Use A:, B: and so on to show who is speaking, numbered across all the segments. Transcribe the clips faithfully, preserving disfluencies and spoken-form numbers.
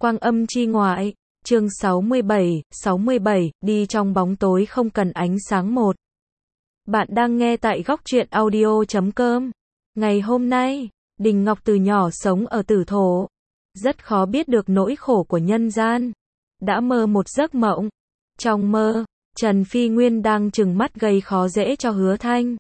A: Quang âm chi ngoại, chương sáu mươi bảy, sáu mươi bảy, đi trong bóng tối không cần ánh sáng một. Bạn đang nghe tại góc truyện audio chấm com. Ngày hôm nay, Đình Ngọc từ nhỏ sống ở Tử Thổ, rất khó biết được nỗi khổ của nhân gian. Đã mơ một giấc mộng. Trong mơ, Trần Phi Nguyên đang trừng mắt gây khó dễ cho Hứa Thanh.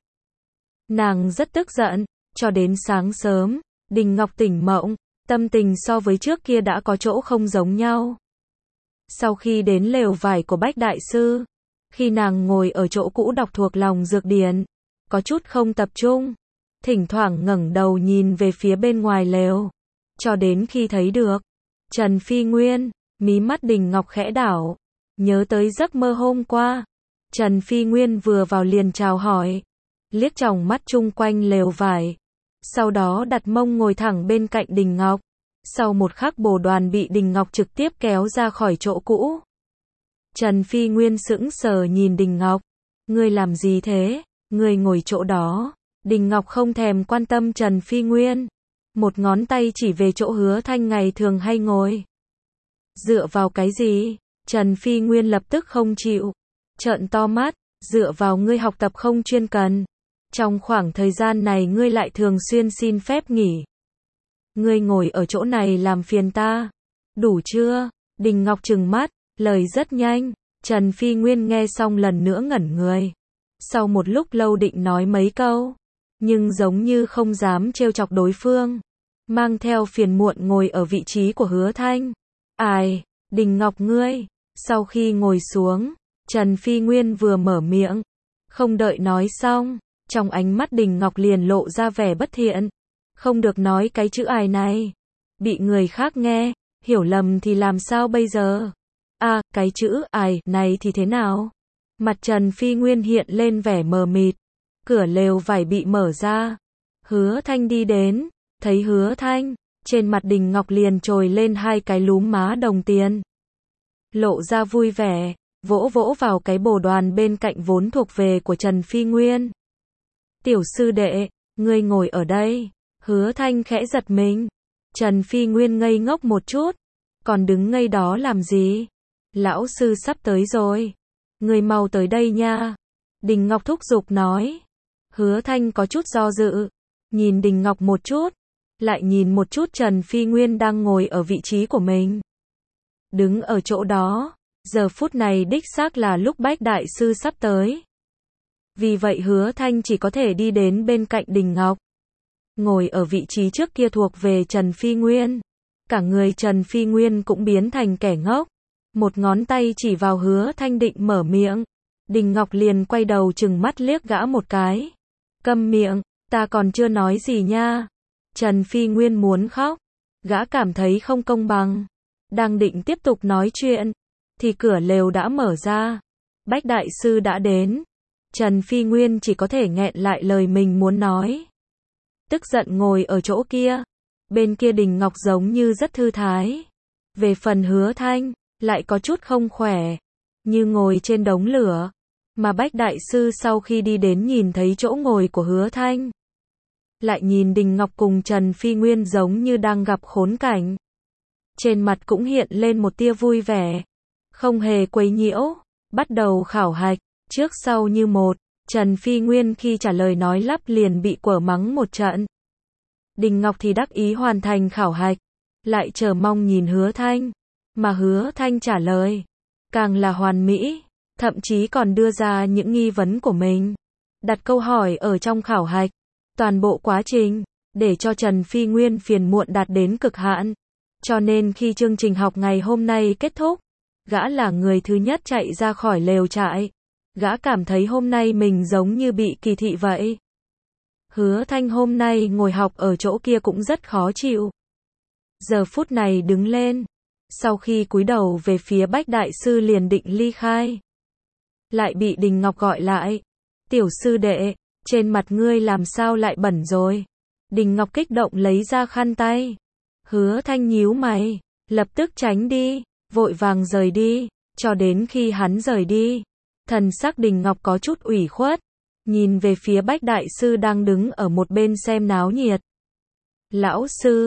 A: Nàng rất tức giận, cho đến sáng sớm, Đình Ngọc tỉnh mộng, tâm tình so với trước kia đã có chỗ không giống nhau. Sau khi đến lều vải của Bách Đại Sư, khi nàng ngồi ở chỗ cũ đọc thuộc lòng dược điển, có chút không tập trung, thỉnh thoảng ngẩng đầu nhìn về phía bên ngoài lều, cho đến khi thấy được Trần Phi Nguyên, mí mắt Đình Ngọc khẽ đảo, nhớ tới giấc mơ hôm qua. Trần Phi Nguyên vừa vào liền chào hỏi, liếc tròng mắt chung quanh lều vải, sau đó đặt mông ngồi thẳng bên cạnh Đình Ngọc. Sau một khắc bồ đoàn bị Đình Ngọc trực tiếp kéo ra khỏi chỗ cũ. Trần Phi Nguyên sững sờ nhìn Đình Ngọc. Ngươi làm gì thế? Ngươi ngồi chỗ đó. Đình Ngọc không thèm quan tâm Trần Phi Nguyên. Một ngón tay chỉ về chỗ Hứa Thanh ngày thường hay ngồi. Dựa vào cái gì? Trần Phi Nguyên lập tức không chịu. Trợn to mắt. Dựa vào ngươi học tập không chuyên cần. Trong khoảng thời gian này ngươi lại thường xuyên xin phép nghỉ. Ngươi ngồi ở chỗ này làm phiền ta. Đủ chưa? Đình Ngọc trừng mắt, lời rất nhanh. Trần Phi Nguyên nghe xong lần nữa ngẩn người. Sau một lúc lâu định nói mấy câu, nhưng giống như không dám trêu chọc đối phương. Mang theo phiền muộn ngồi ở vị trí của Hứa Thanh. Ai? Đình Ngọc ngươi. Sau khi ngồi xuống, Trần Phi Nguyên vừa mở miệng. Không đợi nói xong, trong ánh mắt Đình Ngọc liền lộ ra vẻ bất thiện. Không được nói cái chữ ai này. Bị người khác nghe, hiểu lầm thì làm sao bây giờ? À, cái chữ ai này thì thế nào? Mặt Trần Phi Nguyên hiện lên vẻ mờ mịt. Cửa lều vải bị mở ra. Hứa Thanh đi đến, thấy Hứa Thanh, trên mặt Đình Ngọc liền trồi lên hai cái lúm má đồng tiền. Lộ ra vui vẻ, vỗ vỗ vào cái bồ đoàn bên cạnh vốn thuộc về của Trần Phi Nguyên. Tiểu sư đệ, ngươi ngồi ở đây. Hứa Thanh khẽ giật mình. Trần Phi Nguyên ngây ngốc một chút. Còn đứng ngây đó làm gì? Lão sư sắp tới rồi. Người mau tới đây nha. Đình Ngọc thúc giục nói. Hứa Thanh có chút do dự. Nhìn Đình Ngọc một chút. Lại nhìn một chút Trần Phi Nguyên đang ngồi ở vị trí của mình. Đứng ở chỗ đó. Giờ phút này đích xác là lúc Bách Đại Sư sắp tới. Vì vậy Hứa Thanh chỉ có thể đi đến bên cạnh Đình Ngọc. Ngồi ở vị trí trước kia thuộc về Trần Phi Nguyên. Cả người Trần Phi Nguyên cũng biến thành kẻ ngốc. Một ngón tay chỉ vào Hứa Thanh định mở miệng. Đình Ngọc liền quay đầu trừng mắt liếc gã một cái. Câm miệng, ta còn chưa nói gì nha. Trần Phi Nguyên muốn khóc. Gã cảm thấy không công bằng. Đang định tiếp tục nói chuyện, thì cửa lều đã mở ra. Bách Đại Sư đã đến. Trần Phi Nguyên chỉ có thể nghẹn lại lời mình muốn nói. Tức giận ngồi ở chỗ kia. Bên kia Đình Ngọc giống như rất thư thái. Về phần Hứa Thanh, lại có chút không khỏe. Như ngồi trên đống lửa. Mà Bách Đại Sư sau khi đi đến nhìn thấy chỗ ngồi của Hứa Thanh. Lại nhìn Đình Ngọc cùng Trần Phi Nguyên giống như đang gặp khốn cảnh. Trên mặt cũng hiện lên một tia vui vẻ. Không hề quấy nhiễu. Bắt đầu khảo hạch. Trước sau như một. Trần Phi Nguyên khi trả lời nói lắp liền bị quở mắng một trận. Đình Ngọc thì đắc ý hoàn thành khảo hạch. Lại chờ mong nhìn Hứa Thanh. Mà Hứa Thanh trả lời. Càng là hoàn mỹ. Thậm chí còn đưa ra những nghi vấn của mình. Đặt câu hỏi ở trong khảo hạch. Toàn bộ quá trình. Để cho Trần Phi Nguyên phiền muộn đạt đến cực hạn. Cho nên khi chương trình học ngày hôm nay kết thúc. Gã là người thứ nhất chạy ra khỏi lều trại. Gã cảm thấy hôm nay mình giống như bị kỳ thị vậy. Hứa Thanh hôm nay ngồi học ở chỗ kia cũng rất khó chịu. Giờ phút này đứng lên. Sau khi cúi đầu về phía Bách Đại Sư liền định ly khai. Lại bị Đình Ngọc gọi lại. Tiểu sư đệ, trên mặt ngươi làm sao lại bẩn rồi? Đình Ngọc kích động lấy ra khăn tay. Hứa Thanh nhíu mày. Lập tức tránh đi. Vội vàng rời đi. Cho đến khi hắn rời đi. Thần sắc Đình Ngọc có chút ủy khuất. Nhìn về phía Bách Đại Sư đang đứng ở một bên xem náo nhiệt. Lão sư,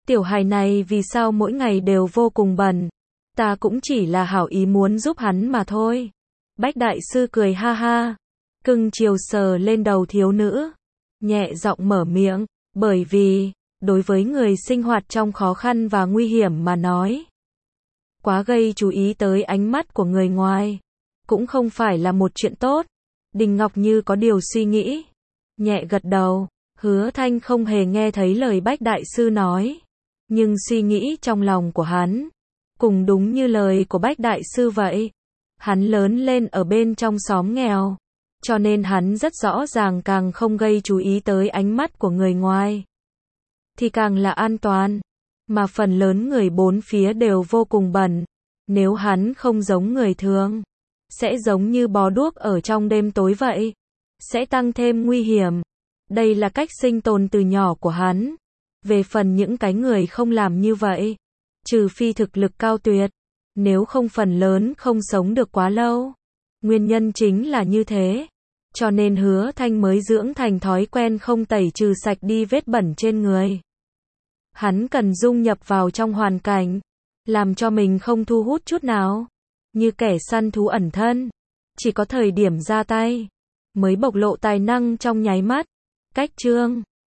A: Tiểu hài này vì sao mỗi ngày đều vô cùng bẩn, ta cũng chỉ là hảo ý muốn giúp hắn mà thôi. Bách đại sư cười ha ha, cưng chiều sờ lên đầu thiếu nữ, nhẹ giọng mở miệng, bởi vì, đối với người sinh hoạt trong khó khăn và nguy hiểm mà nói, quá gây chú ý tới ánh mắt của người ngoài, cũng không phải là một chuyện tốt. Đình Ngọc như có điều suy nghĩ, nhẹ gật đầu, Hứa Thanh không hề nghe thấy lời Bách đại sư nói, nhưng suy nghĩ trong lòng của hắn, cùng đúng như lời của Bách đại sư vậy. Hắn lớn lên ở bên trong xóm nghèo, cho nên hắn rất rõ ràng càng không gây chú ý tới ánh mắt của người ngoài, thì càng là an toàn, mà phần lớn người bốn phía đều vô cùng bẩn. Nếu hắn không giống người thường, sẽ giống như bó đuốc ở trong đêm tối vậy, sẽ tăng thêm nguy hiểm. Đây là cách sinh tồn từ nhỏ của hắn. Về phần những cái người không làm như vậy, trừ phi thực lực cao tuyệt, nếu không phần lớn không sống được quá lâu. Nguyên nhân chính là như thế, cho nên Hứa Thanh mới dưỡng thành thói quen không tẩy trừ sạch đi vết bẩn trên người. Hắn cần dung nhập vào trong hoàn cảnh, làm cho mình không thu hút chút nào, như kẻ săn thú ẩn thân, chỉ có thời điểm ra tay mới bộc lộ tài năng trong nháy mắt. Cách chương